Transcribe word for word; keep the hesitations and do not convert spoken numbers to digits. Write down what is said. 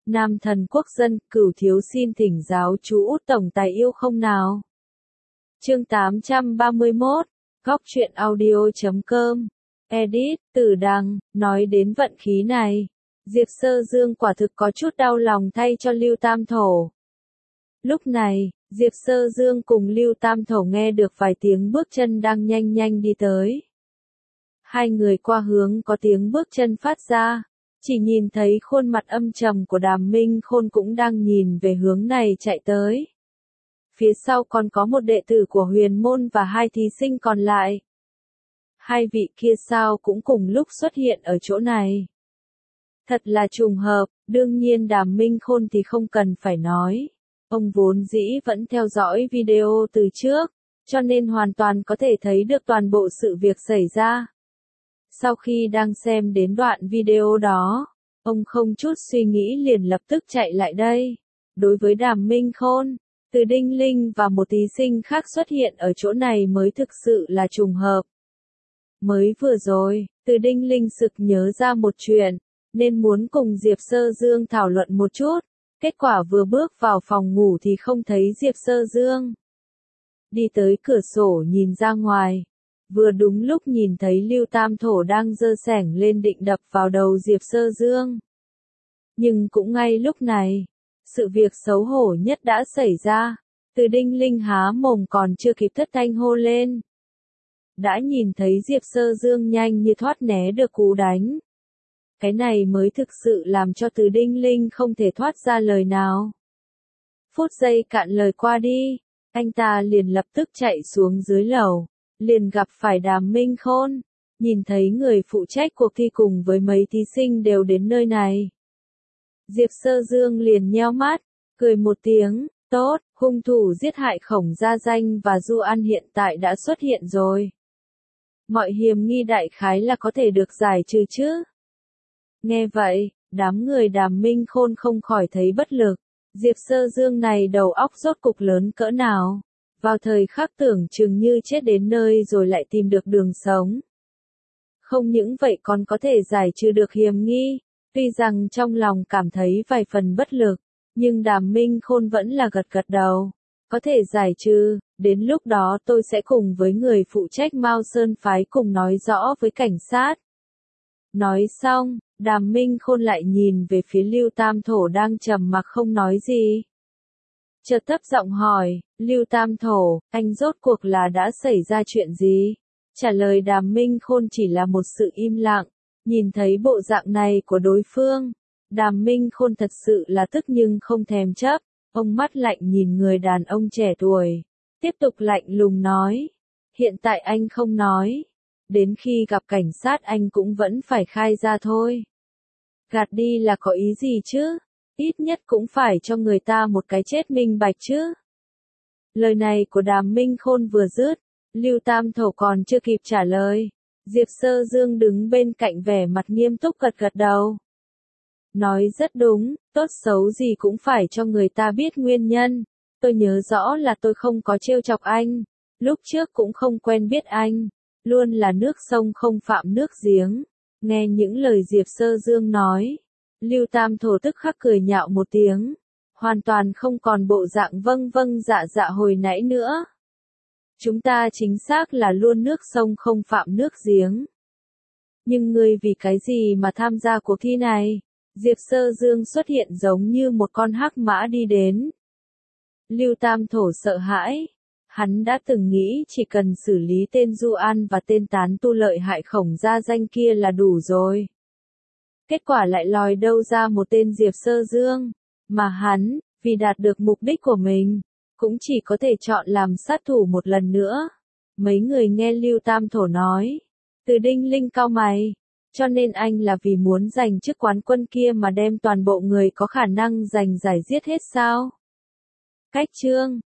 Nam thần quốc dân, Cửu thiếu xin thỉnh giáo chú Út tổng tài yêu không nào. Chương tám trăm ba mươi mốt, Góc truyện audio chấm com, edit, Tử Đằng, nói đến vận khí này. Diệp Sơ Dương quả thực có chút đau lòng thay cho Lưu Tam Thổ. Lúc này, Diệp Sơ Dương cùng Lưu Tam Thổ nghe được vài tiếng bước chân đang nhanh nhanh đi tới. Hai người qua hướng có tiếng bước chân phát ra, chỉ nhìn thấy khuôn mặt âm trầm của Đàm Minh Khôn cũng đang nhìn về hướng này chạy tới. Phía sau còn có một đệ tử của Huyền Môn và hai thí sinh còn lại. Hai vị kia sao cũng cùng lúc xuất hiện ở chỗ này. Thật là trùng hợp, đương nhiên Đàm Minh Khôn thì không cần phải nói. Ông vốn dĩ vẫn theo dõi video từ trước, cho nên hoàn toàn có thể thấy được toàn bộ sự việc xảy ra. Sau khi đang xem đến đoạn video đó, ông không chút suy nghĩ liền lập tức chạy lại đây. Đối với Đàm Minh Khôn, Từ Đinh Linh và một thí sinh khác xuất hiện ở chỗ này mới thực sự là trùng hợp. Mới vừa rồi, Từ Đinh Linh sực nhớ ra một chuyện, nên muốn cùng Diệp Sơ Dương thảo luận một chút. Kết quả vừa bước vào phòng ngủ thì không thấy Diệp Sơ Dương. Đi tới cửa sổ nhìn ra ngoài. Vừa đúng lúc nhìn thấy Lưu Tam Thổ đang giơ xẻng lên định đập vào đầu Diệp Sơ Dương. Nhưng cũng ngay lúc này, sự việc xấu hổ nhất đã xảy ra. Từ Đinh Linh há mồm còn chưa kịp thất thanh hô lên. Đã nhìn thấy Diệp Sơ Dương nhanh như thoát né được cú đánh. Cái này mới thực sự làm cho Từ Đinh Linh không thể thoát ra lời nào. Phút giây cạn lời qua đi, anh ta liền lập tức chạy xuống dưới lầu, liền gặp phải Đàm Minh Khôn, nhìn thấy người phụ trách cuộc thi cùng với mấy thí sinh đều đến nơi này. Diệp Sơ Dương liền nheo mắt, cười một tiếng, tốt, hung thủ giết hại Khổng Gia Danh và Du An hiện tại đã xuất hiện rồi. Mọi hiểm nghi đại khái là có thể được giải trừ chứ. Nghe vậy, đám người Đàm Minh Khôn không khỏi thấy bất lực. Diệp Sơ Dương này đầu óc rốt cục lớn cỡ nào. Vào thời khắc tưởng chừng như chết đến nơi rồi lại tìm được đường sống. Không những vậy còn có thể giải trừ được hiểm nghi. Tuy rằng trong lòng cảm thấy vài phần bất lực, nhưng Đàm Minh Khôn vẫn là gật gật đầu. Có thể giải trừ, đến lúc đó tôi sẽ cùng với người phụ trách Mao Sơn phái cùng nói rõ với cảnh sát. Nói xong, Đàm Minh Khôn lại nhìn về phía Lưu Tam Thổ đang trầm mặc không nói gì. Chợt thấp giọng hỏi, Lưu Tam Thổ, anh rốt cuộc là đã xảy ra chuyện gì? Trả lời Đàm Minh Khôn chỉ là một sự im lặng. Nhìn thấy bộ dạng này của đối phương, Đàm Minh Khôn thật sự là tức nhưng không thèm chấp. Ông mắt lạnh nhìn người đàn ông trẻ tuổi. Tiếp tục lạnh lùng nói. Hiện tại anh không nói. Đến khi gặp cảnh sát anh cũng vẫn phải khai ra thôi. Gạt đi là có ý gì chứ? Ít nhất cũng phải cho người ta một cái chết minh bạch chứ. Lời này của Đàm Minh Khôn vừa dứt, Lưu Tam Thổ còn chưa kịp trả lời. Diệp Sơ Dương đứng bên cạnh vẻ mặt nghiêm túc gật gật đầu. Nói rất đúng, tốt xấu gì cũng phải cho người ta biết nguyên nhân. Tôi nhớ rõ là tôi không có trêu chọc anh. Lúc trước cũng không quen biết anh. Luôn là nước sông không phạm nước giếng. Nghe những lời Diệp Sơ Dương nói, Lưu Tam Thổ tức khắc cười nhạo một tiếng. Hoàn toàn không còn bộ dạng vâng vâng dạ dạ hồi nãy nữa. Chúng ta chính xác là luôn nước sông không phạm nước giếng. Nhưng ngươi vì cái gì mà tham gia cuộc thi này? Diệp Sơ Dương xuất hiện giống như một con hắc mã đi đến. Lưu Tam Thổ sợ hãi. Hắn đã từng nghĩ chỉ cần xử lý tên Du An và tên tán tu lợi hại Khổng Gia Danh kia là đủ rồi. Kết quả lại lòi đâu ra một tên Diệp Sơ Dương. Mà hắn, vì đạt được mục đích của mình, cũng chỉ có thể chọn làm sát thủ một lần nữa. Mấy người nghe Lưu Tam Thổ nói. Từ Đinh Linh cau mày. Cho nên anh là vì muốn giành chức quán quân kia mà đem toàn bộ người có khả năng giành giải giết hết sao? Cách chương